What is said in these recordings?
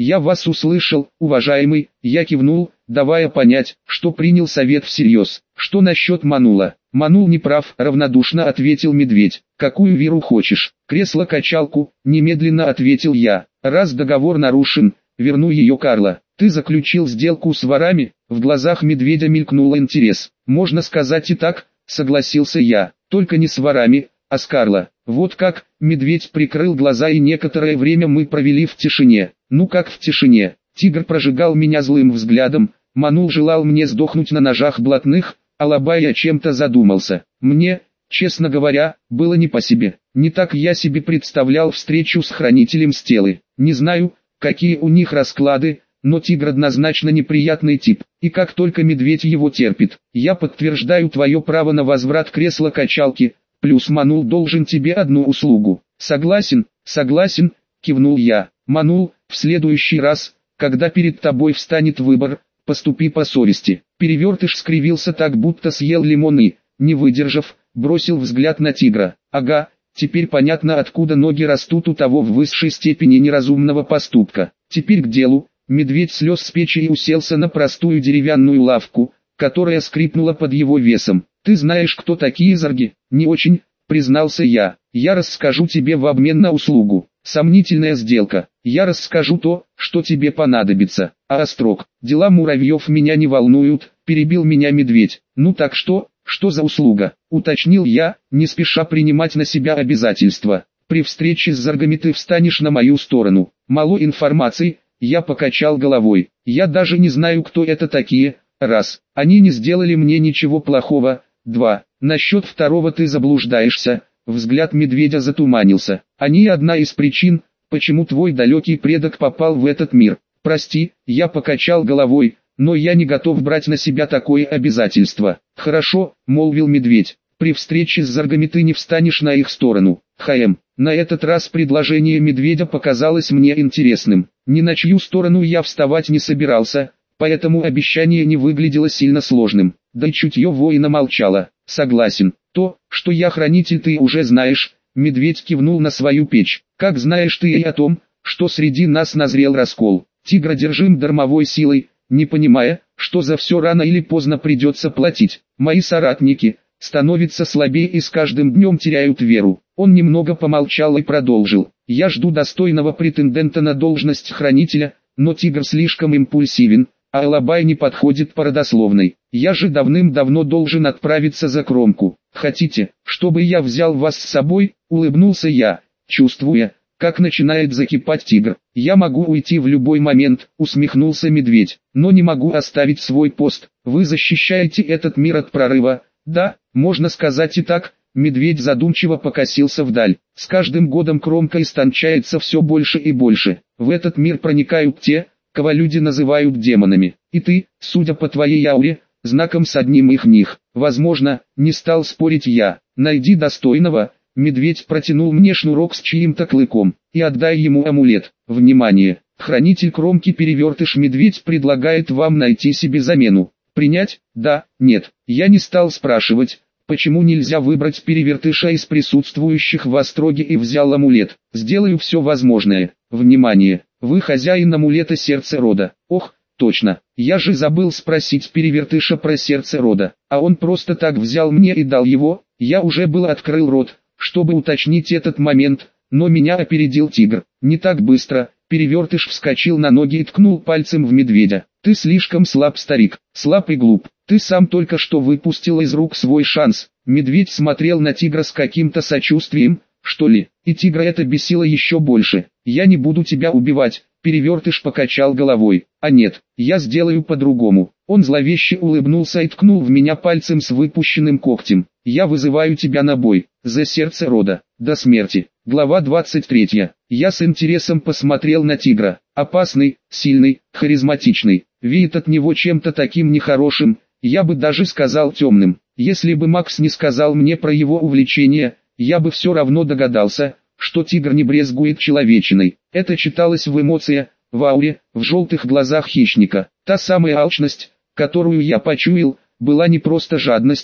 Я вас услышал, уважаемый, я кивнул, давая понять, что принял совет всерьез. Что насчет Манула? Манул не прав, равнодушно ответил медведь. Какую веру хочешь? Кресло-качалку, немедленно ответил я. Раз договор нарушен, верну ее Карла. Ты заключил сделку с ворами? В глазах медведя мелькнул интерес. Можно сказать и так, согласился я. Только не с ворами, а с Карла. Вот как, медведь прикрыл глаза, и некоторое время мы провели в тишине. Ну как в тишине? Тигр прожигал меня злым взглядом, Манул желал мне сдохнуть на ножах блатных, а Алабай о чем-то задумался. Мне, честно говоря, было не по себе. Не так я себе представлял встречу с хранителем стелы. Не знаю, какие у них расклады, но тигр однозначно неприятный тип, и как только медведь его терпит. Я подтверждаю твое право на возврат кресла-качалки, плюс Манул должен тебе одну услугу. Согласен, согласен, кивнул я. Манул, в следующий раз, когда перед тобой встанет выбор, поступи по совести. Перевертыш скривился так, будто съел лимон и, не выдержав, бросил взгляд на тигра. Ага, теперь понятно, откуда ноги растут у того в высшей степени неразумного поступка. Теперь к делу. Медведь слез с печи и уселся на простую деревянную лавку, которая скрипнула под его весом. «Ты знаешь, кто такие зарги?» «Не очень», признался я. «Я расскажу тебе в обмен на услугу. Сомнительная сделка. Я расскажу то, что тебе понадобится. А острог, дела муравьев меня не волнуют», перебил меня медведь. «Ну так что за услуга?» уточнил я, не спеша принимать на себя обязательства. «При встрече с заргами ты встанешь на мою сторону. Мало информации». Я покачал головой. Я даже не знаю, кто это такие. Раз, они не сделали мне ничего плохого. Два, насчет второго ты заблуждаешься. Взгляд медведя затуманился. Они одна из причин, почему твой далекий предок попал в этот мир. Прости, я покачал головой, но я не готов брать на себя такое обязательство. Хорошо, молвил медведь. При встрече с заргами ты не встанешь на их сторону. На этот раз предложение медведя показалось мне интересным. Ни на чью сторону я вставать не собирался, поэтому обещание не выглядело сильно сложным. Да и чутье воина молчало. Согласен. То, что я хранитель, ты уже знаешь. Медведь кивнул на свою печь. Как знаешь ты и о том, что среди нас назрел раскол. Тигр одержим дармовой силой, не понимая, что за все рано или поздно придется платить. Мои соратники становятся слабее и с каждым днем теряют веру. Он немного помолчал и продолжил. Я жду достойного претендента на должность хранителя, но тигр слишком импульсивен, а Алабай не подходит по родословной. Я же давным-давно должен отправиться за кромку. Хотите, чтобы я взял вас с собой? Улыбнулся я, чувствуя, как начинает закипать тигр. Я могу уйти в любой момент, усмехнулся медведь, но не могу оставить свой пост. Вы защищаете этот мир от прорыва. Да, можно сказать и так. Медведь задумчиво покосился вдаль. С каждым годом кромка истончается все больше и больше. В этот мир проникают те, кого люди называют демонами. И ты, судя по твоей ауре, знаком с одним их них. Возможно, не стал спорить я. Найди достойного. Медведь протянул мне шнурок с чьим-то клыком. И отдай ему амулет. Внимание! Хранитель кромки Перевертыш медведь предлагает вам найти себе замену. Принять? Да, нет. Я не стал спрашивать, почему нельзя выбрать Перевертыша из присутствующих в остроге, и взял амулет. Сделаю все возможное. Внимание! Вы хозяин амулета сердца рода. Ох, точно. Я же забыл спросить Перевертыша про сердце рода. А он просто так взял мне и дал его. Я уже был открыл рот, чтобы уточнить этот момент, но меня опередил тигр. Не так быстро. Перевертыш вскочил на ноги и ткнул пальцем в медведя. Ты слишком слаб, старик. Слаб и глуп. Ты сам только что выпустил из рук свой шанс. Медведь смотрел на тигра с каким-то сочувствием, что ли, и тигра это бесило еще больше. Я не буду тебя убивать. Перевертыш покачал головой. А нет, я сделаю по-другому. Он зловеще улыбнулся и ткнул в меня пальцем с выпущенным когтем. Я вызываю тебя на бой. За сердце рода. До смерти. Глава 23. Я с интересом посмотрел на тигра. Опасный, сильный, харизматичный. Веет от него чем-то таким нехорошим, я бы даже сказал темным. Если бы Макс не сказал мне про его увлечение, я бы все равно догадался, что тигр не брезгует человечиной. Это читалось в эмоциях, в ауре, в желтых глазах хищника. Та самая алчность, которую я почуял, была не просто жадностью,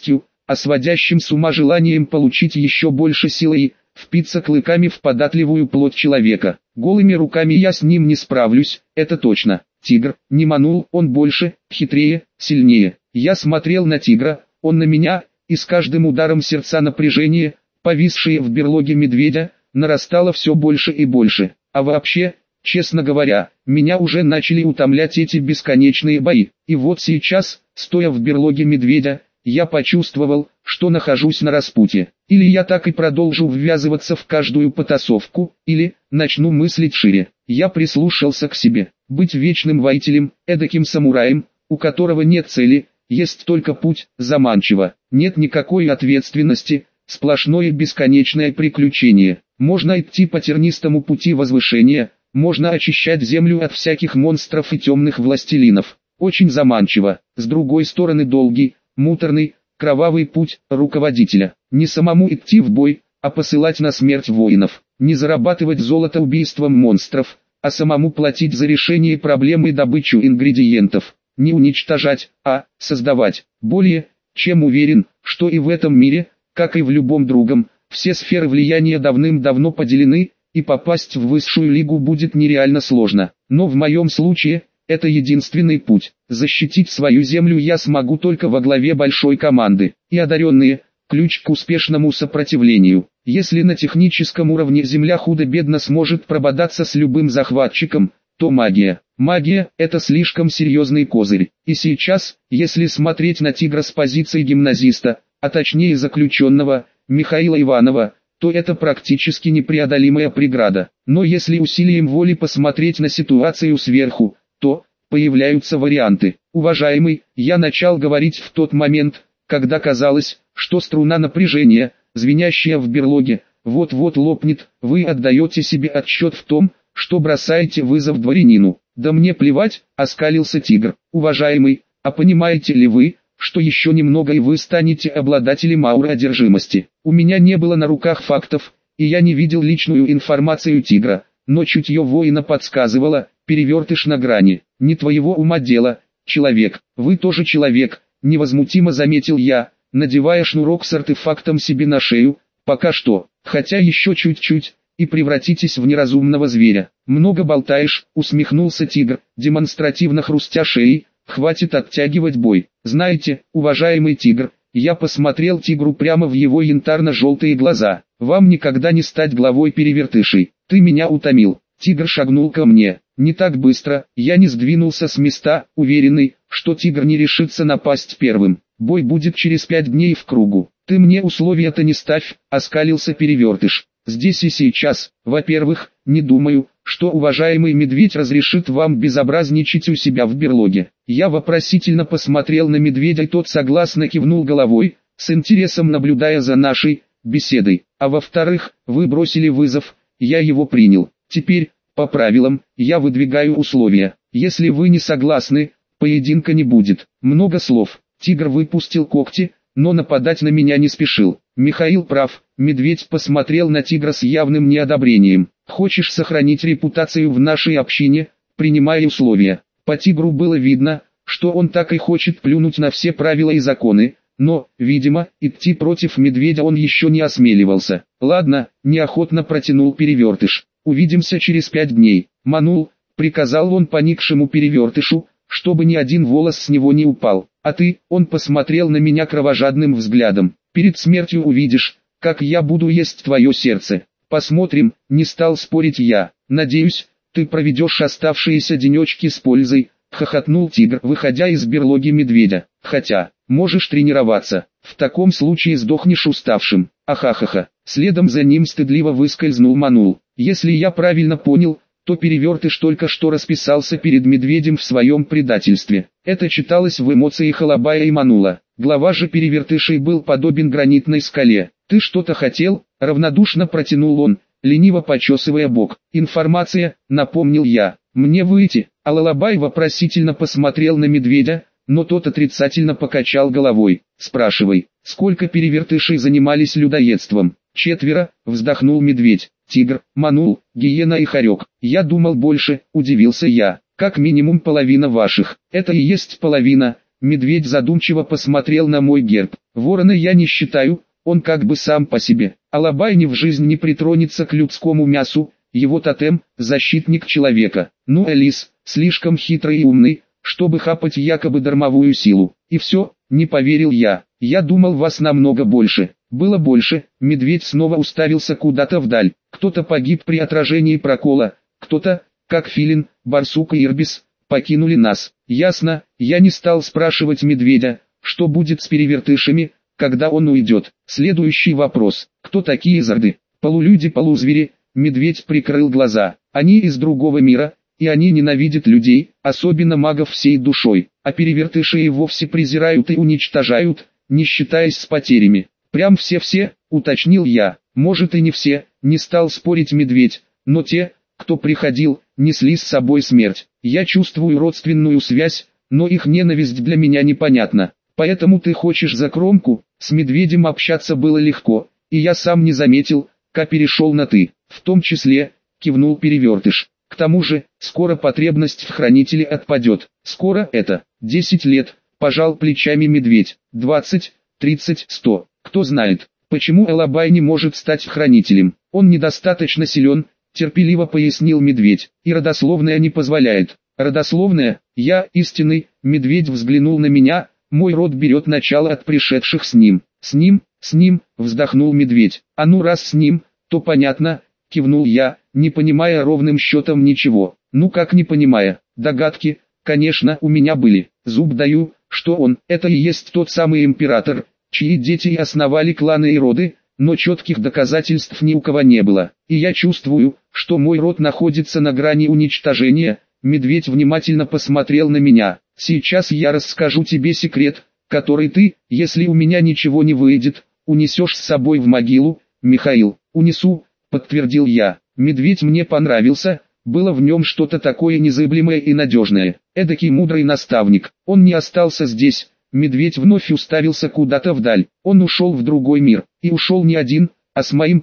а сводящим с ума желанием получить еще больше силы и впиться клыками в податливую плоть человека. Голыми руками я с ним не справлюсь, это точно. Тигр не манул, он больше, хитрее, сильнее. Я смотрел на тигра, он на меня, и с каждым ударом сердца напряжение, повисшее в берлоге медведя, нарастало все больше и больше. А вообще, честно говоря, меня уже начали утомлять эти бесконечные бои. И вот сейчас, стоя в берлоге медведя, я почувствовал, что нахожусь на распутье. Или я так и продолжу ввязываться в каждую потасовку, или начну мыслить шире. Я прислушался к себе. Быть вечным воителем, эдаким самураем, у которого нет цели, есть только путь, заманчиво. Нет никакой ответственности, сплошное бесконечное приключение. Можно идти по тернистому пути возвышения, можно очищать землю от всяких монстров и темных властелинов. Очень заманчиво. С другой стороны долгий, муторный, кровавый путь руководителя. Не самому идти в бой, а посылать на смерть воинов. Не зарабатывать золото убийством монстров, а самому платить за решение проблем и добычу ингредиентов. Не уничтожать, а создавать. Более чем уверен, что и в этом мире, как и в любом другом, все сферы влияния давным-давно поделены, и попасть в высшую лигу будет нереально сложно. Но в моем случае, это единственный путь. Защитить свою землю я смогу только во главе большой команды. И одаренные – ключ к успешному сопротивлению. Если на техническом уровне земля худо-бедно сможет прободаться с любым захватчиком, то магия. Магия – это слишком серьезный козырь. И сейчас, если смотреть на тигра с позиции гимназиста, а точнее заключенного, Михаила Иванова, то это практически непреодолимая преграда. Но если усилием воли посмотреть на ситуацию сверху, то появляются варианты. Уважаемый, я начал говорить в тот момент, когда казалось, что струна напряжения, звенящая в берлоге, вот-вот лопнет. Вы отдаете себе отчет в том, что бросаете вызов дворянину. Да мне плевать, оскалился тигр. Уважаемый, а понимаете ли вы, что еще немного и вы станете обладателем ауры одержимости? У меня не было на руках фактов, и я не видел личную информацию тигра, но чутье воина подсказывало, перевертыш на грани. Не твоего ума дело, человек. Вы тоже человек, невозмутимо заметил я, надевая шнурок с артефактом себе на шею, пока что, хотя еще чуть-чуть, и превратитесь в неразумного зверя. Много болтаешь, усмехнулся тигр, демонстративно хрустя шеей, хватит оттягивать бой. Знаете, уважаемый тигр, я посмотрел тигру прямо в его янтарно-желтые глаза. Вам никогда не стать главой перевертышей. Ты меня утомил. Тигр шагнул ко мне. Не так быстро, я не сдвинулся с места, уверенный, что тигр не решится напасть первым. Бой будет через 5 дней в кругу. Ты мне условия-то не ставь, оскалился перевертыш. Здесь и сейчас, во-первых, не думаю, что уважаемый медведь разрешит вам безобразничать у себя в берлоге. Я вопросительно посмотрел на медведя, и тот согласно кивнул головой, с интересом наблюдая за нашей беседой. А во-вторых, вы бросили вызов, я его принял. Теперь, по правилам, я выдвигаю условия. Если вы не согласны, поединка не будет. Много слов. Тигр выпустил когти, но нападать на меня не спешил. Михаил прав, медведь посмотрел на тигра с явным неодобрением. Хочешь сохранить репутацию в нашей общине, принимай условия. По тигру было видно, что он так и хочет плюнуть на все правила и законы, но, видимо, идти против медведя он еще не осмеливался. Ладно, неохотно протянул перевертыш. Увидимся через 5 дней. Манул, приказал он поникшему перевертышу, чтобы ни один волос с него не упал. А ты, он посмотрел на меня кровожадным взглядом. Перед смертью увидишь, как я буду есть твое сердце. Посмотрим, не стал спорить я. Надеюсь, ты проведешь оставшиеся денечки с пользой, хохотнул тигр, выходя из берлоги медведя. Хотя, можешь тренироваться, в таком случае сдохнешь уставшим. Ахахаха. Следом за ним стыдливо выскользнул Манул. Если я правильно понял, то перевертыш только что расписался перед медведем в своем предательстве. Это читалось в эмоциях Алабая и Манула. Глава же перевертышей был подобен гранитной скале. «Ты что-то хотел?» — равнодушно протянул он, лениво почесывая бок. «Информация», — напомнил я. «Мне выйти?» А Алабай вопросительно посмотрел на медведя, но тот отрицательно покачал головой. «Спрашивай, сколько перевертышей занимались людоедством?» «4», — вздохнул медведь. «Тигр, Манул, гиена и хорек. Я думал больше», — удивился я. «Как минимум половина ваших». «Это и есть половина», Медведь задумчиво посмотрел на мой герб. Ворона я не считаю, он как бы сам по себе. Алабай ни в жизнь не притронется к людскому мясу, его тотем – защитник человека. Ну Элис, слишком хитрый и умный, чтобы хапать якобы дармовую силу. И все, не поверил я. Я думал вас намного больше. Было больше. Медведь снова уставился куда-то вдаль. Кто-то погиб при отражении прокола, кто-то, как Филин, Барсук и Ирбис, покинули нас. Ясно, я не стал спрашивать медведя, что будет с перевертышами, когда он уйдет. Следующий вопрос. Кто такие Зарды? Полулюди-полузвери. Медведь прикрыл глаза. Они из другого мира, и они ненавидят людей, особенно магов всей душой. А перевертыши и вовсе презирают и уничтожают, не считаясь с потерями. Прям все-все, уточнил я. Может и не все, не стал спорить медведь, но те, кто приходил, несли с собой смерть. Я чувствую родственную связь, но их ненависть для меня непонятна. Поэтому ты хочешь за кромку? С медведем общаться было легко, и я сам не заметил, как перешел на «ты». В том числе, кивнул перевертыш. К тому же, скоро потребность в хранителе отпадет. Скоро это 10 лет, пожал плечами медведь. 20, 30, 100. Кто знает, почему Алабай не может стать хранителем. Он недостаточно силен, терпеливо пояснил медведь, и родословная не позволяет. Родословная, я истинный, медведь взглянул на меня, мой род берет начало от пришедших с ним. С ним, вздохнул медведь. А ну раз с ним, то понятно, кивнул я, не понимая ровным счетом ничего. Ну как не понимая, догадки, конечно, у меня были. Зуб даю, что он, это и есть тот самый император, чьи дети и основали кланы и роды, но четких доказательств ни у кого не было. И я чувствую, что мой род находится на грани уничтожения. Медведь внимательно посмотрел на меня. Сейчас я расскажу тебе секрет, который ты, если у меня ничего не выйдет, унесешь с собой в могилу. Михаил, унесу, подтвердил я. Медведь мне понравился, было в нем что-то такое незыблемое и надежное. Эдакий мудрый наставник. Он не остался здесь. Медведь вновь уставился куда-то вдаль. Он ушел в другой мир. И ушел не один, а с моим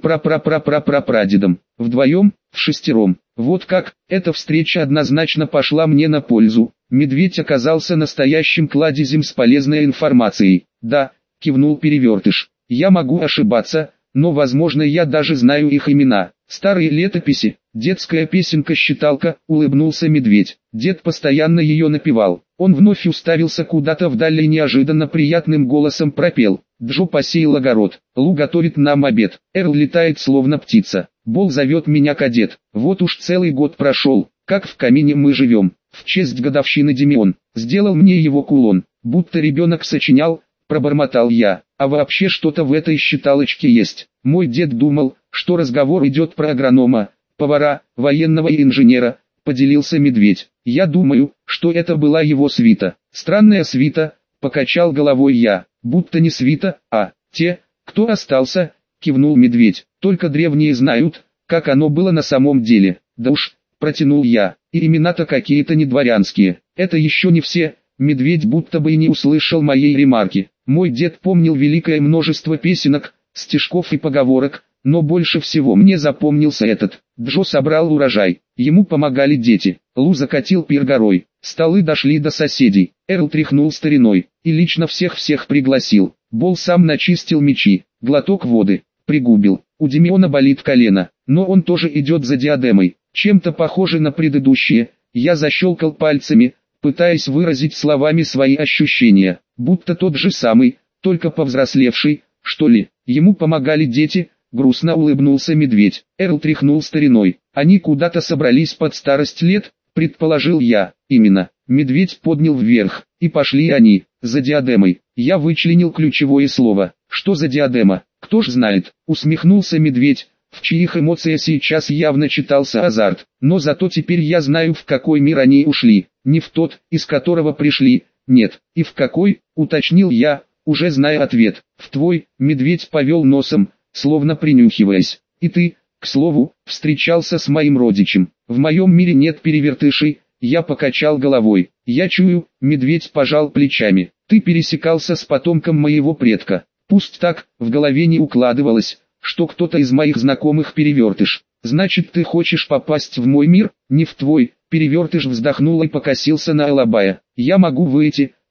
прадедом. Вдвоем, вшестером. Вот как, эта встреча однозначно пошла мне на пользу. Медведь оказался настоящим кладезем с полезной информацией. Да, кивнул перевертыш. Я могу ошибаться, но возможно я даже знаю их имена. Старые летописи, детская песенка-считалка, улыбнулся медведь. Дед постоянно ее напевал. Он вновь уставился куда-то вдаль и неожиданно приятным голосом пропел. Джо посеял огород, Лу готовит нам обед, Эрл летает словно птица, Бол зовет меня кадет. Вот уж целый год прошел, как в камине мы живем. В честь годовщины Демион сделал мне его кулон, будто ребенок сочинял, пробормотал я. А вообще что-то в этой считалочке есть. Мой дед думал, что разговор идет про агронома, повара, военного и инженера, поделился медведь. Я думаю, что это была его свита. Странная свита, покачал головой я. Будто не свита, а те, кто остался, кивнул медведь. Только древние знают, как оно было на самом деле. Да уж, протянул я, и имена-то какие-то не дворянские. Это еще не все. Медведь будто бы и не услышал моей ремарки. Мой дед помнил великое множество песенок, стишков и поговорок, но больше всего мне запомнился этот. Джо собрал урожай, ему помогали дети. Лу закатил пир горой, столы дошли до соседей. Эрл тряхнул стариной, и лично всех пригласил. Бол сам начистил мечи, глоток воды, пригубил. У Демиона болит колено, но он тоже идет за диадемой. Чем-то похоже на предыдущие, я защелкал пальцами, пытаясь выразить словами свои ощущения. Будто тот же самый, только повзрослевший, что ли. Ему помогали дети, грустно улыбнулся медведь. Эрл тряхнул стариной. Они куда-то собрались под старость лет, предположил я. Именно. Медведь поднял вверх, и пошли они, за диадемой. Я вычленил ключевое слово. Что за диадема? Кто ж знает, усмехнулся медведь, в чьих эмоциях сейчас явно читался азарт. Но зато теперь я знаю, в какой мир они ушли. Не в тот, из которого пришли. Нет, и в какой, уточнил я, уже зная ответ. В твой, медведь повел носом, словно принюхиваясь. И ты, к слову, встречался с моим родичем. В моем мире нет перевертышей, я покачал головой. Я чую, медведь пожал плечами. Ты пересекался с потомком моего предка. Пусть так, в голове не укладывалось, что кто-то из моих знакомых перевертыш. Значит, ты хочешь попасть в мой мир, не в твой. Перевертыш вздохнул и покосился на Алабая. Я могу выйти,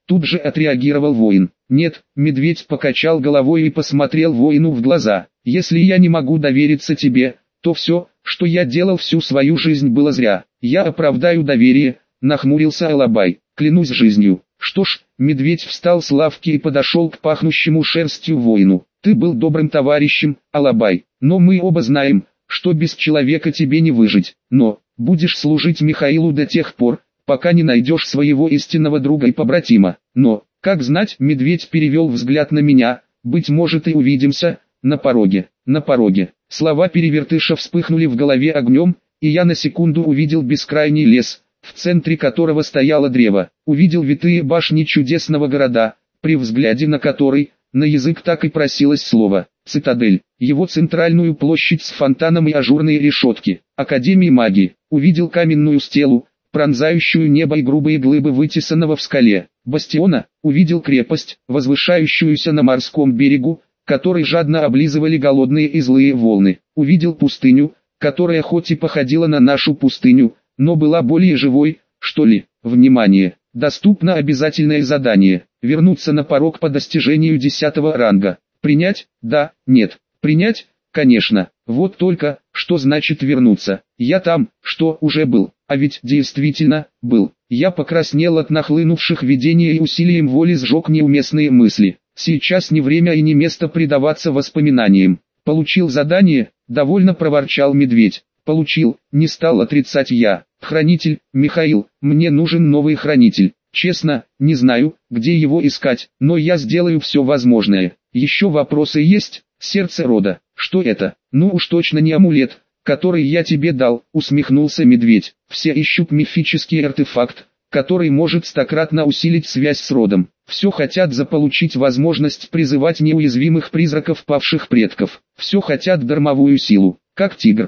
Тут же отреагировал воин. Нет, медведь покачал головой и посмотрел воину в глаза. Если я не могу довериться тебе, то все, что я делал всю свою жизнь, было зря. Я оправдаю доверие, нахмурился Алабай. Клянусь жизнью. Что ж, медведь встал с лавки и подошел к пахнущему шерстью воину. Ты был добрым товарищем, Алабай, но мы оба знаем, что без человека тебе не выжить. Но, будешь служить Михаилу до тех пор, пока не найдешь своего истинного друга и побратима. Но, как знать, медведь перевел взгляд на меня, быть может и увидимся, на пороге. На пороге. Слова перевертыша вспыхнули в голове огнем, и я на секунду увидел бескрайний лес, в центре которого стояло древо. Увидел витые башни чудесного города, при взгляде на который, на язык так и просилось слово «цитадель», его центральную площадь с фонтаном и ажурные решетки, Академии магии. Увидел каменную стелу, пронзающую небо и грубые глыбы вытесанного в скале бастиона. Увидел крепость, возвышающуюся на морском берегу, который жадно облизывали голодные и злые волны. Увидел пустыню, которая хоть и походила на нашу пустыню, но была более живой, что ли. Внимание! Доступно обязательное задание. Вернуться на порог по достижению 10-го ранга. Принять? Да, нет. Принять? Конечно. Вот только, что значит вернуться? Я там, что уже был. А ведь действительно, был. Я покраснел от нахлынувших видений и усилием воли сжег неуместные мысли. Сейчас не время и не место предаваться воспоминаниям. Получил задание, довольно проворчал медведь. Получил, не стал отрицать я. Хранитель, Михаил, мне нужен новый хранитель. Честно, не знаю, где его искать, но я сделаю все возможное. Еще вопросы есть? Сердце рода. Что это? Ну уж точно не амулет, который я тебе дал, усмехнулся медведь. Все ищут мифический артефакт, который может стократно усилить связь с родом. Все хотят заполучить возможность призывать неуязвимых призраков павших предков. Все хотят дармовую силу. Как тигр,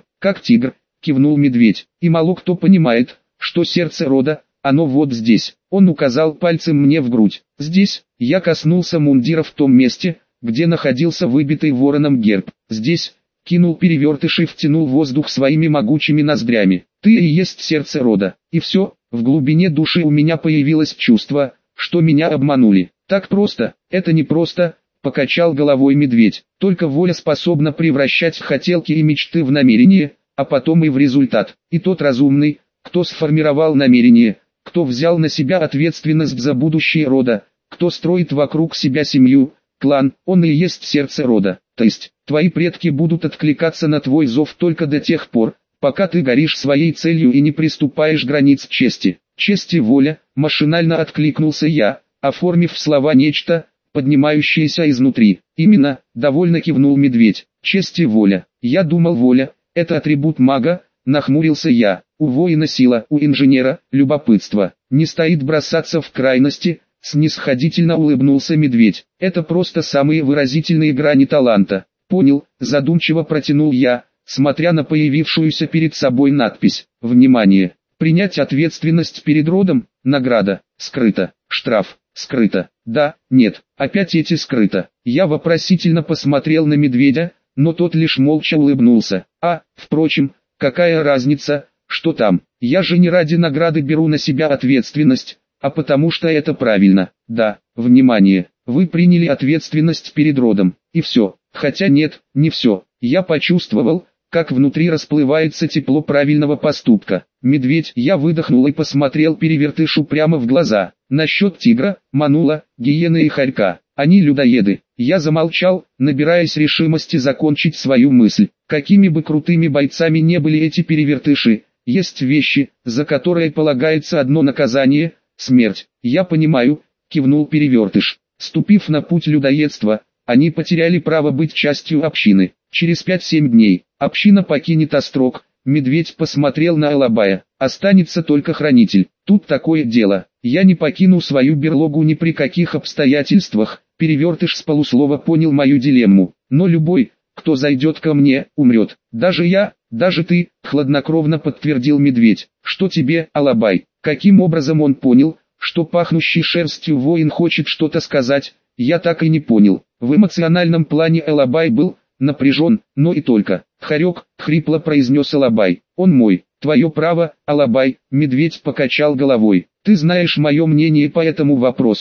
кивнул медведь. И мало кто понимает, что сердце рода, оно вот здесь. Он указал пальцем мне в грудь. Здесь, я коснулся мундира в том месте, где находился выбитый вороном герб. Здесь, кинул перевертыш и втянул воздух своими могучими ноздрями. Ты и есть сердце рода. И все, в глубине души у меня появилось чувство, что меня обманули. Так просто, это не просто, покачал головой медведь. Только воля способна превращать хотелки и мечты в намерения, а потом и в результат. И тот разумный, кто сформировал намерение, кто взял на себя ответственность за будущее рода, кто строит вокруг себя семью, клан, он и есть сердце рода. То есть, твои предки будут откликаться на твой зов только до тех пор, пока ты горишь своей целью и не приступаешь границ чести. Честь и воля, машинально откликнулся я, оформив в слова нечто, поднимающееся изнутри. Именно, довольно кивнул медведь. Честь и воля. Я думал, воля — это атрибут мага, нахмурился я. У воина сила, у инженера — любопытство. Не стоит бросаться в крайности, снисходительно улыбнулся медведь. Это просто самые выразительные грани таланта. Понял, задумчиво протянул я, смотря на появившуюся перед собой надпись. Внимание! Принять ответственность перед родом, награда, скрыто, штраф, скрыто, да, нет, опять эти скрыто. Я вопросительно посмотрел на медведя, но тот лишь молча улыбнулся. Впрочем, какая разница, что там, я же не ради награды беру на себя ответственность, а потому что это правильно. Да, внимание, вы приняли ответственность перед родом, и все, хотя нет, не все. Я почувствовал, как внутри расплывается тепло правильного поступка. Медведь, я выдохнул и посмотрел перевертышу прямо в глаза. Насчет тигра, манула, гиены и хорька. Они людоеды. Я замолчал, набираясь решимости закончить свою мысль. Какими бы крутыми бойцами не были эти перевертыши, есть вещи, за которые полагается одно наказание – смерть. Я понимаю, кивнул перевертыш. Ступив на путь людоедства, они потеряли право быть частью общины. Через 5-7 дней, община покинет острог. Медведь посмотрел на Алабая. Останется только хранитель. Тут такое дело. Я не покину свою берлогу ни при каких обстоятельствах. Перевертыш с полуслова понял мою дилемму. Но любой, кто зайдет ко мне, умрет. Даже я, даже ты, хладнокровно подтвердил медведь. Что тебе, Алабай? Каким образом он понял, что пахнущий шерстью воин хочет что-то сказать, я так и не понял. В эмоциональном плане Алабай был напряжен, но и только. «Хорек», — хрипло произнес Алабай, — «он мой». «Твое право, Алабай», — медведь покачал головой. «Ты знаешь мое мнение по этому вопросу»,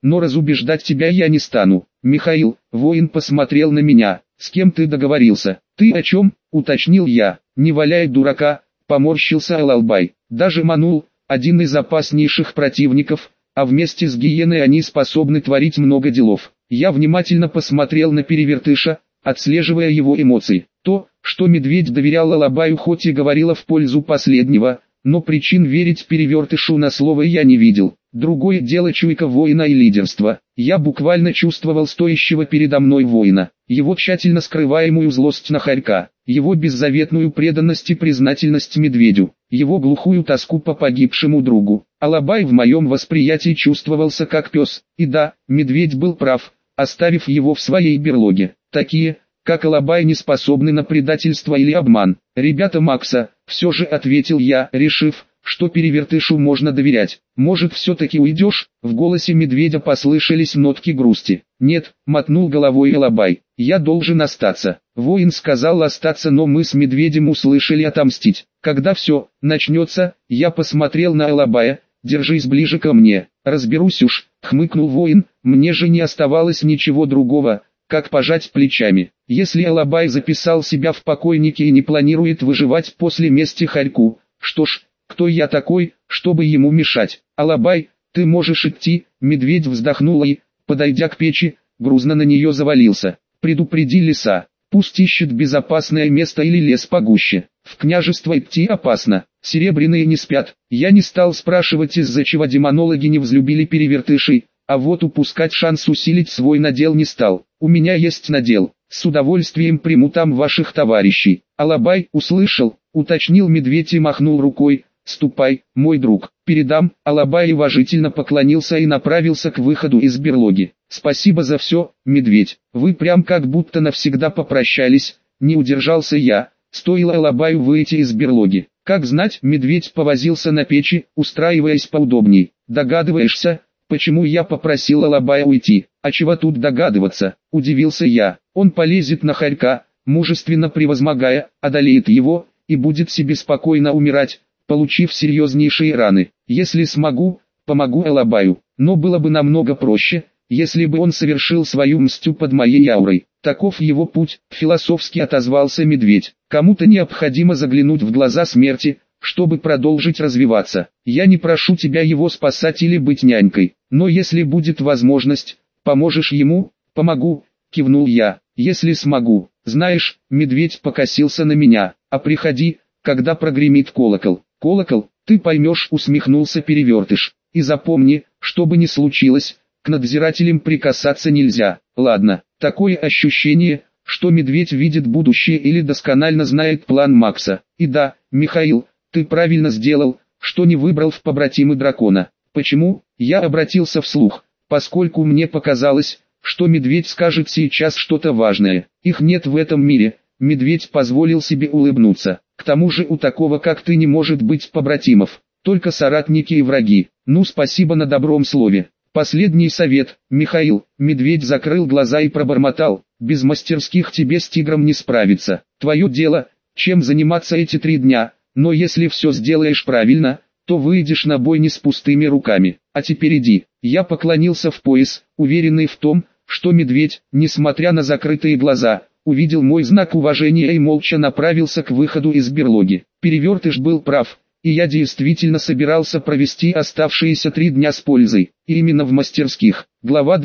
но разубеждать тебя я не стану. Михаил, воин посмотрел на меня. С кем ты договорился? Ты о чем? Уточнил я. Не валяй дурака, поморщился Алалбай. Даже Манул, один из опаснейших противников, а вместе с гиеной они способны творить много делов. Я внимательно посмотрел на Перевертыша, отслеживая его эмоции. То, что медведь доверял Алабаю, хоть и говорило в пользу последнего, но причин верить Перевертышу на слово я не видел. Другое дело чуйка воина и лидерство. Я буквально чувствовал стоящего передо мной воина, его тщательно скрываемую злость на хорька, его беззаветную преданность и признательность медведю, его глухую тоску по погибшему другу. Алабай в моем восприятии чувствовался как пес, и да, медведь был прав, оставив его в своей берлоге. Такие, как Алабай, не способны на предательство или обман. «Ребята Макса», все же ответил я, решив, что Перевертышу можно доверять. «Может, все-таки уйдешь?» В голосе медведя послышались нотки грусти. «Нет», мотнул головой Алабай, — «я должен остаться». Воин сказал остаться, но мы с медведем услышали отомстить. Когда все начнется, я посмотрел на Алабая. «Держись ближе ко мне, разберусь уж», — хмыкнул воин. Мне же не оставалось ничего другого, как пожать плечами. Если Алабай записал себя в покойники и не планирует выживать после мести хорьку, что ж, кто я такой, чтобы ему мешать? «Алабай, ты можешь идти», — медведь вздохнул и, подойдя к печи, грузно на нее завалился. «Предупреди лиса, пусть ищет безопасное место или лес погуще. В княжество идти опасно, серебряные не спят». Я не стал спрашивать, из-за чего демонологи не взлюбили Перевертышей, а вот упускать шанс усилить свой надел не стал. «У меня есть надел, с удовольствием приму там ваших товарищей». «Алабай, услышал?» — уточнил медведь и махнул рукой. «Ступай, мой друг, передам». Алабай уважительно поклонился и направился к выходу из берлоги. «Спасибо за все, медведь, вы прям как будто навсегда попрощались», — не удержался я. Стоило Алабаю выйти из берлоги. Как знать, медведь повозился на печи, устраиваясь поудобней. «Догадываешься, почему я попросил Алабая уйти?» «А чего тут догадываться?» — удивился я. «Он полезет на хорька, мужественно превозмогая, одолеет его, и будет себе спокойно умирать, получив серьезнейшие раны. Если смогу, помогу Алабаю. Но было бы намного проще, если бы он совершил свою мстью под моей аурой. Таков его путь», — философски отозвался медведь. «Кому-то необходимо заглянуть в глаза смерти, чтобы продолжить развиваться. Я не прошу тебя его спасать или быть нянькой, но если будет возможность, поможешь ему?» «Помогу», — кивнул я, — «если смогу». «Знаешь», — медведь покосился на меня, — «а приходи, когда прогремит колокол». «Колокол, ты поймешь», — усмехнулся Перевертыш. «И запомни, что бы ни случилось, к надзирателям прикасаться нельзя». «Ладно». Такое ощущение, что медведь видит будущее или досконально знает план Макса. «И да, Михаил, ты правильно сделал, что не выбрал в побратимы дракона». «Почему?» — я обратился вслух, поскольку мне показалось, что медведь скажет сейчас что-то важное. «Их нет в этом мире», — медведь позволил себе улыбнуться. «К тому же у такого как ты не может быть побратимов, только соратники и враги». «Ну, спасибо на добром слове. Последний совет, Михаил». Медведь закрыл глаза и пробормотал: «Без мастерских тебе с тигром не справиться. Твое дело, чем заниматься эти 3 дня, но если все сделаешь правильно, то выйдешь на бой не с пустыми руками. А теперь иди». Я поклонился в пояс, уверенный в том, что медведь, несмотря на закрытые глаза, увидел мой знак уважения и молча направился к выходу из берлоги. Перевертыш был прав, и я действительно собирался провести оставшиеся 3 дня с пользой, и именно в мастерских. Глава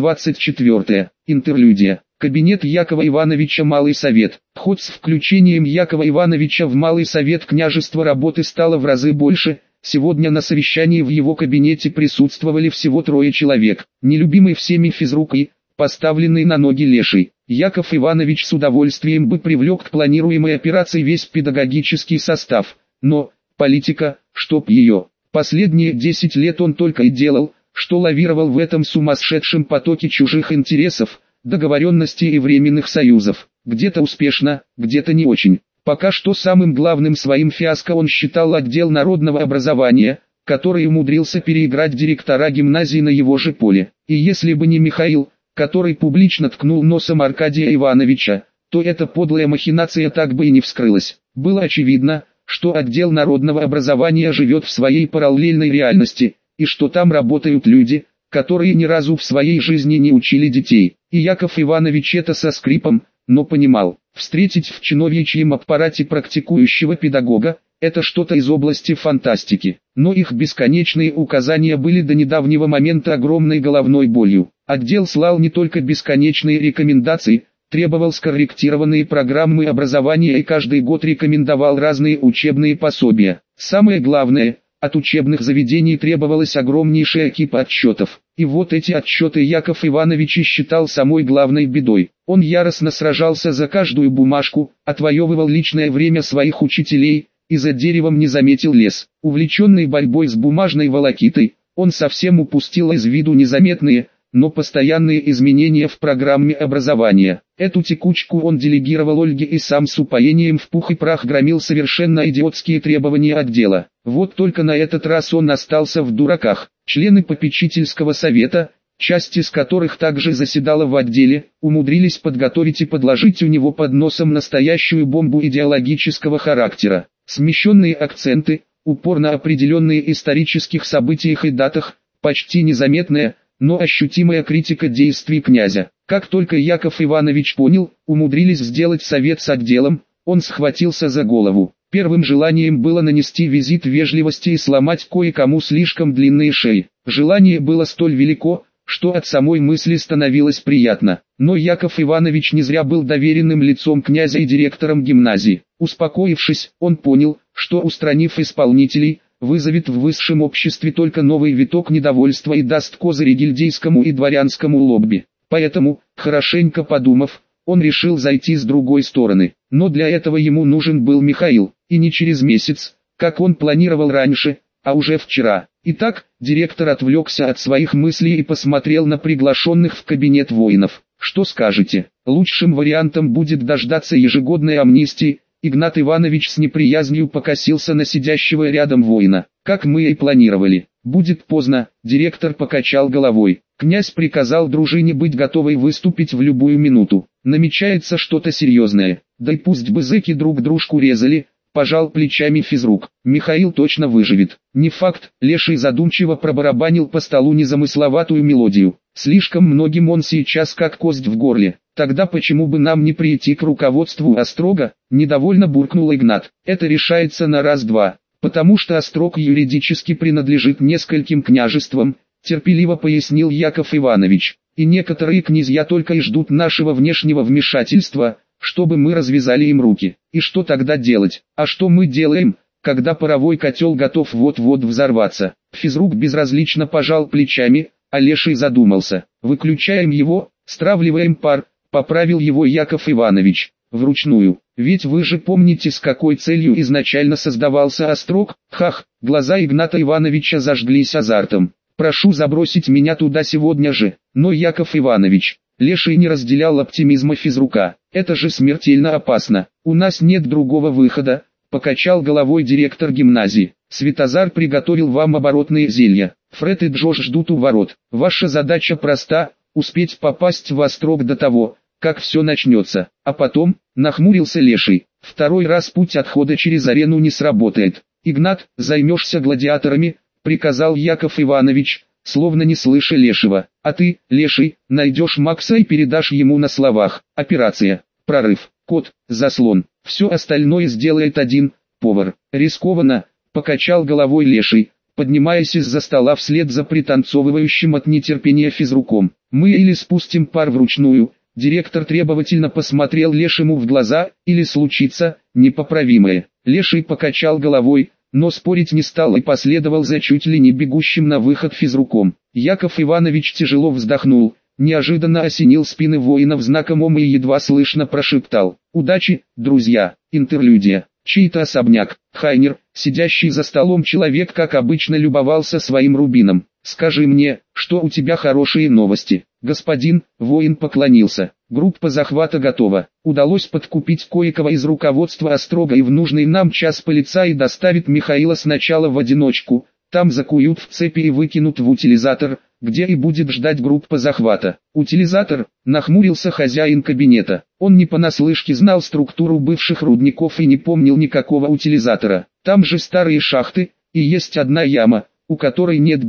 24. Интерлюдия. Кабинет Якова Ивановича, Малый Совет. Хоть с включением Якова Ивановича в Малый Совет княжества работы стало в разы больше, сегодня на совещании в его кабинете присутствовали всего 3 человек. Нелюбимый всеми физрук и, поставленный на ноги леший, Яков Иванович с удовольствием бы привлек к планируемой операции весь педагогический состав, но политика, чтоб ее. Последние 10 лет он только и делал, что лавировал в этом сумасшедшем потоке чужих интересов, договоренностей и временных союзов. Где-то успешно, где-то не очень. Пока что самым главным своим фиаско он считал отдел народного образования, который умудрился переиграть директора гимназии на его же поле. И если бы не Михаил, который публично ткнул носом Аркадия Ивановича, то эта подлая махинация так бы и не вскрылась. Было очевидно, что отдел народного образования живет в своей параллельной реальности, и что там работают люди, которые ни разу в своей жизни не учили детей. И Яков Иванович это со скрипом, но понимал. Встретить в чиновничьем аппарате практикующего педагога – это что-то из области фантастики. Но их бесконечные указания были до недавнего момента огромной головной болью. Отдел слал не только бесконечные рекомендации, требовал скорректированные программы образования и каждый год рекомендовал разные учебные пособия. Самое главное – от учебных заведений требовалась огромнейшая кипа отчетов. И вот эти отчеты Яков Иванович считал самой главной бедой. Он яростно сражался за каждую бумажку, отвоевывал личное время своих учителей, и за деревом не заметил лес. Увлеченный борьбой с бумажной волокитой, он совсем упустил из виду незаметные, но постоянные изменения в программе образования. Эту текучку он делегировал Ольге и сам с упоением в пух и прах громил совершенно идиотские требования отдела. Вот только на этот раз он остался в дураках. Члены попечительского совета, часть из которых также заседала в отделе, умудрились подготовить и подложить у него под носом настоящую бомбу идеологического характера. Смещенные акценты, упор на определенные исторических событиях и датах, почти незаметная, но ощутимая критика действий князя. Как только Яков Иванович понял, умудрились сделать совет с отделом, он схватился за голову. Первым желанием было нанести визит вежливости и сломать кое-кому слишком длинные шеи. Желание было столь велико, что от самой мысли становилось приятно. Но Яков Иванович не зря был доверенным лицом князя и директором гимназии. Успокоившись, он понял, что устранив исполнителей, вызовет в высшем обществе только новый виток недовольства и даст козырь гильдейскому и дворянскому лобби. Поэтому, хорошенько подумав, он решил зайти с другой стороны. Но для этого ему нужен был Михаил, и не через месяц, как он планировал раньше, а уже вчера. Итак, директор отвлекся от своих мыслей и посмотрел на приглашенных в кабинет воинов. Что скажете? Лучшим вариантом будет дождаться ежегодной амнистии. Игнат Иванович с неприязнью покосился на сидящего рядом воина. Как мы и планировали. Будет поздно, директор покачал головой. Князь приказал дружине быть готовой выступить в любую минуту. Намечается что-то серьезное. Да и пусть бы зэки друг дружку резали, пожал плечами физрук. Михаил точно выживет. Не факт, Леший задумчиво пробарабанил по столу незамысловатую мелодию. Слишком многим он сейчас как кость в горле. Тогда почему бы нам не прийти к руководству Острога? Недовольно буркнул Игнат. Это решается на раз-два. Потому что Острог юридически принадлежит нескольким княжествам, терпеливо пояснил Яков Иванович. И некоторые князья только и ждут нашего внешнего вмешательства, чтобы мы развязали им руки. И что тогда делать? А что мы делаем, когда паровой котел готов вот-вот взорваться? Физрук безразлично пожал плечами, а Леший задумался. Выключаем его, стравливаем пар, поправил его Яков Иванович. Вручную. Ведь вы же помните, с какой целью изначально создавался Острог? Хах, глаза Игната Ивановича зажглись азартом. Прошу забросить меня туда сегодня же. Но Яков Иванович, Леший не разделял оптимизма физрука. Это же смертельно опасно. У нас нет другого выхода, покачал головой директор гимназии. Светозар приготовил вам оборотные зелья. Фред и Джош ждут у ворот. Ваша задача проста, успеть попасть в Острог до того, как все начнется. А потом, нахмурился Леший, второй раз путь отхода через арену не сработает. Игнат, займешься гладиаторами, приказал Яков Иванович, словно не слыша Лешего. А ты, Леший, найдешь Макса и передашь ему на словах. Операция, прорыв, код, заслон. Все остальное сделает один повар. Рискованно, покачал головой Леший, поднимаясь из-за стола вслед за пританцовывающим от нетерпения физруком. Мы или спустим пар вручную, директор требовательно посмотрел Лешему в глаза, или случится непоправимое. Леший покачал головой, но спорить не стал и последовал за чуть ли не бегущим на выход физруком. Яков Иванович тяжело вздохнул, неожиданно осенил спины воинов знаком и едва слышно прошептал: «Удачи, друзья!» Интерлюдия. Чей-то особняк. Хайнер, сидящий за столом человек, как обычно любовался своим рубином. «Скажи мне, что у тебя хорошие новости?» «Господин», воин поклонился. «Группа захвата готова. Удалось подкупить кое-кого из руководства Острога, и в нужный нам час полицаи доставят Михаила сначала в одиночку, там закуют в цепи и выкинут в утилизатор, где и будет ждать группа захвата». «Утилизатор?» — нахмурился хозяин кабинета. Он не понаслышке знал структуру бывших рудников и не помнил никакого утилизатора. Там же старые шахты, и есть одна яма, у которой нет дна.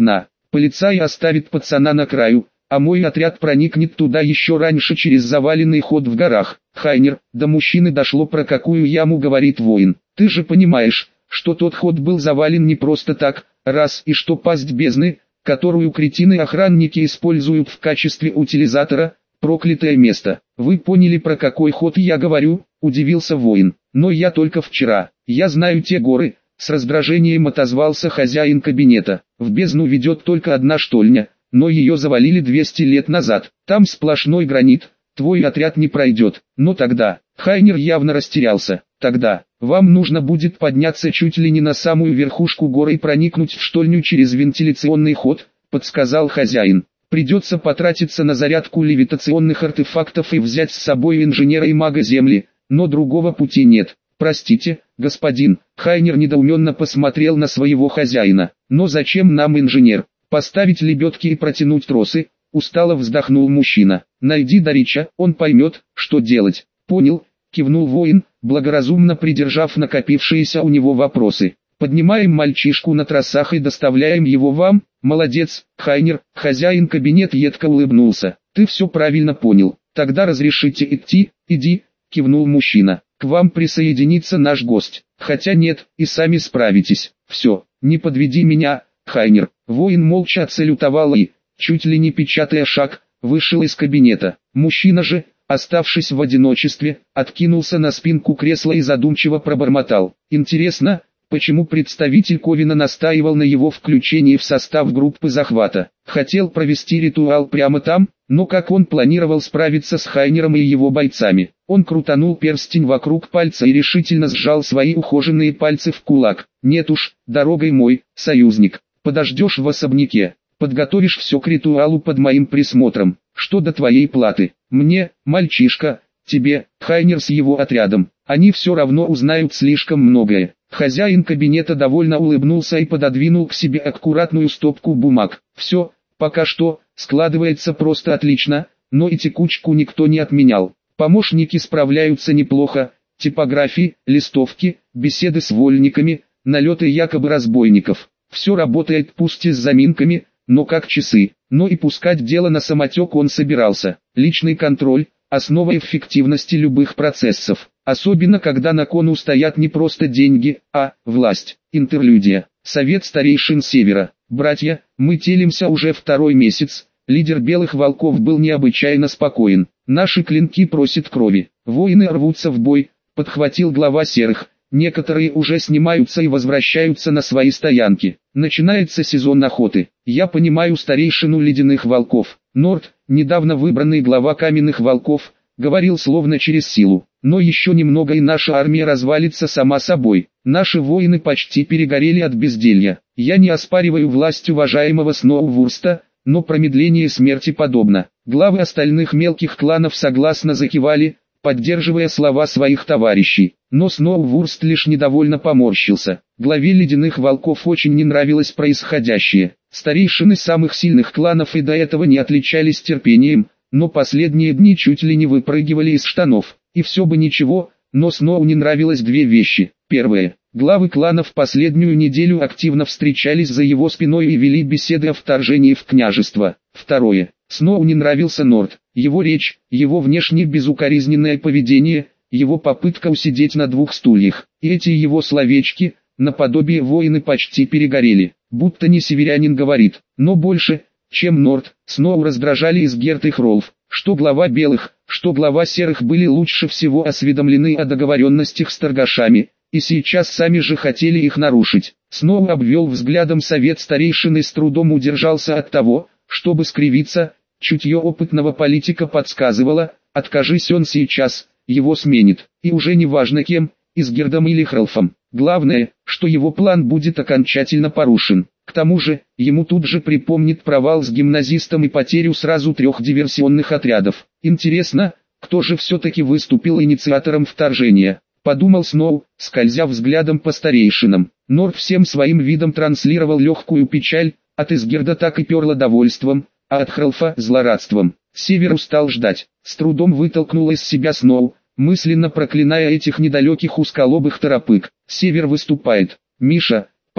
Полицай оставит пацана на краю, а мой отряд проникнет туда еще раньше через заваленный ход в горах. Хайнер, до мужчины дошло, про какую яму говорит воин. Ты же понимаешь, что тот ход был завален не просто так, раз, и что пасть бездны, которую кретины-охранники используют в качестве утилизатора, проклятое место. Вы поняли, про какой ход я говорю? Удивился воин. Но я только вчера. Я знаю те горы. С раздражением отозвался хозяин кабинета. В бездну ведет только одна штольня, но ее завалили 200 лет назад. Там сплошной гранит, твой отряд не пройдет. Но тогда, Хайнер явно растерялся. Тогда, вам нужно будет подняться чуть ли не на самую верхушку горы и проникнуть в штольню через вентиляционный ход, подсказал хозяин. Придется потратиться на зарядку левитационных артефактов и взять с собой инженера и мага земли, но другого пути нет. Простите, господин, Хайнер недоуменно посмотрел на своего хозяина. Но зачем нам инженер? Поставить лебедки и протянуть тросы? Устало вздохнул мужчина. Найди Дарича, он поймет, что делать. Понял, кивнул воин, благоразумно придержав накопившиеся у него вопросы. Поднимаем мальчишку на тросах и доставляем его вам. Молодец, Хайнер. Хозяин кабинета едко улыбнулся. Ты все правильно понял. Тогда разрешите идти? Иди, кивнул мужчина. К вам присоединится наш гость. Хотя нет, и сами справитесь. Все, не подведи меня, Хайнер. Воин молча отсалютовал и, чуть ли не печатая шаг, вышел из кабинета. Мужчина же, оставшись в одиночестве, откинулся на спинку кресла и задумчиво пробормотал. Интересно, почему представитель Ковина настаивал на его включении в состав группы захвата? Хотел провести ритуал прямо там, но как он планировал справиться с Хайнером и его бойцами? Он крутанул перстень вокруг пальца и решительно сжал свои ухоженные пальцы в кулак. Нет уж, дорогой мой, союзник, подождешь в особняке, подготовишь все к ритуалу под моим присмотром. Что до твоей платы? Мне, мальчишка, тебе, Хайнер с его отрядом. Они все равно узнают слишком многое. Хозяин кабинета довольно улыбнулся и пододвинул к себе аккуратную стопку бумаг. Все, пока что, складывается просто отлично, но и текучку никто не отменял. Помощники справляются неплохо, типографии, листовки, беседы с вольниками, налеты якобы разбойников. Все работает пусть и с заминками, но как часы. Но и пускать дело на самотек он собирался. Личный контроль – основа эффективности любых процессов. Особенно когда на кону стоят не просто деньги, а власть. Интерлюдия. Совет старейшин Севера. Братья, мы телимся уже второй месяц. Лидер Белых Волков был необычайно спокоен. Наши клинки просят крови. Воины рвутся в бой, подхватил глава Серых. Некоторые уже снимаются и возвращаются на свои стоянки. Начинается сезон охоты. Я понимаю старейшину Ледяных Волков. Норд, недавно выбранный глава Каменных Волков, говорил словно через силу. Но еще немного и наша армия развалится сама собой. Наши воины почти перегорели от безделья. Я не оспариваю власть уважаемого Сноувурста, но промедление смерти подобно. Главы остальных мелких кланов согласно закивали, поддерживая слова своих товарищей. Но Сноувурст лишь недовольно поморщился. Главе Ледяных Волков очень не нравилось происходящее. Старейшины самых сильных кланов и до этого не отличались терпением, но последние дни чуть ли не выпрыгивали из штанов. И все бы ничего, но Сноу не нравилось две вещи. Первое. Главы кланов последнюю неделю активно встречались за его спиной и вели беседы о вторжении в княжество. Второе. Сноу не нравился Норд. Его речь, его внешне безукоризненное поведение, его попытка усидеть на двух стульях. И эти его словечки, наподобие воины почти перегорели. Будто не северянин говорит. Но больше, чем Норд, Сноу раздражали Изгерт и Хролф. Что глава Белых, что глава Серых были лучше всего осведомлены о договоренностях с торгашами, и сейчас сами же хотели их нарушить. Сноу обвел взглядом совет старейшин и с трудом удержался от того, чтобы скривиться. Чутье опытного политика подсказывало, откажись он сейчас, его сменит, и уже не важно кем, Изгердом или Хролфом. Главное, что его план будет окончательно порушен. К тому же, ему тут же припомнит провал с гимназистом и потерю сразу 3 диверсионных отрядов. Интересно, кто же все-таки выступил инициатором вторжения? Подумал Сноу, скользя взглядом по старейшинам. Норд всем своим видом транслировал легкую печаль, от Изгерда так и перло довольством, а от Хролфа – злорадством. Север устал ждать, с трудом вытолкнул из себя Сноу, мысленно проклиная этих недалеких узколобых торопык. Север выступает. Миша, пора.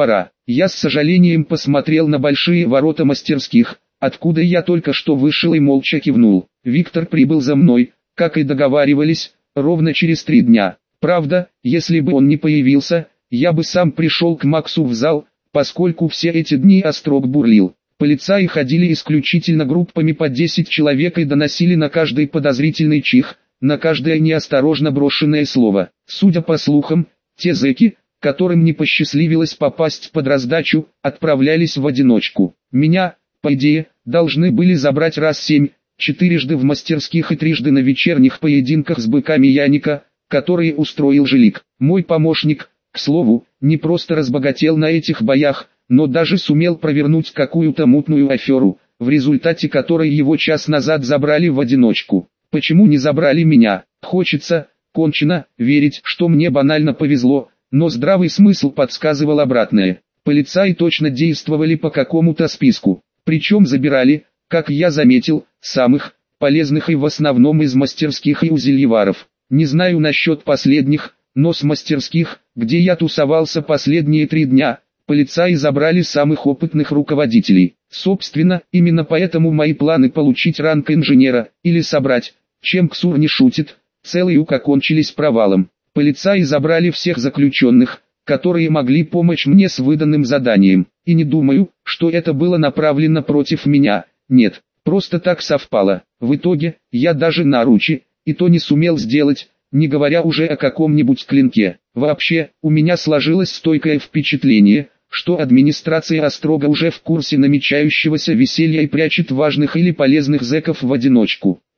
Я с сожалением посмотрел на большие ворота мастерских, откуда я только что вышел, и молча кивнул. Виктор прибыл за мной, как и договаривались, ровно через 3 дня. Правда, если бы он не появился, я бы сам пришел к Максу в зал, поскольку все эти дни Острог бурлил. Полицаи ходили исключительно группами по 10 человек и доносили на каждый подозрительный чих, на каждое неосторожно брошенное слово. Судя по слухам, те зэки, которым не посчастливилось попасть под раздачу, отправлялись в одиночку. Меня, по идее, должны были забрать раз 7, 4 в мастерских и 3 на вечерних поединках с быками Яника, которые устроил Жилик. Мой помощник, к слову, не просто разбогател на этих боях, но даже сумел провернуть какую-то мутную аферу, в результате которой его час назад забрали в одиночку. Почему не забрали меня? Хочется, кончено, верить, что мне банально повезло, но здравый смысл подсказывал обратное. Полицаи точно действовали по какому-то списку, причем забирали, как я заметил, самых полезных и в основном из мастерских и у зельеваров. Не знаю насчет последних, но с мастерских, где я тусовался последние 3 дня, полицаи забрали самых опытных руководителей. Собственно, именно поэтому мои планы получить ранг инженера, или собрать, чем Ксур не шутит, целые окончились провалом. Полицаи забрали всех заключенных, которые могли помочь мне с выданным заданием. И не думаю, что это было направлено против меня, нет, просто так совпало. В итоге, я даже наручи, и то не сумел сделать, не говоря уже о каком-нибудь клинке. Вообще, у меня сложилось стойкое впечатление, что администрация Острога уже в курсе намечающегося веселья и прячет важных или полезных зэков в одиночку.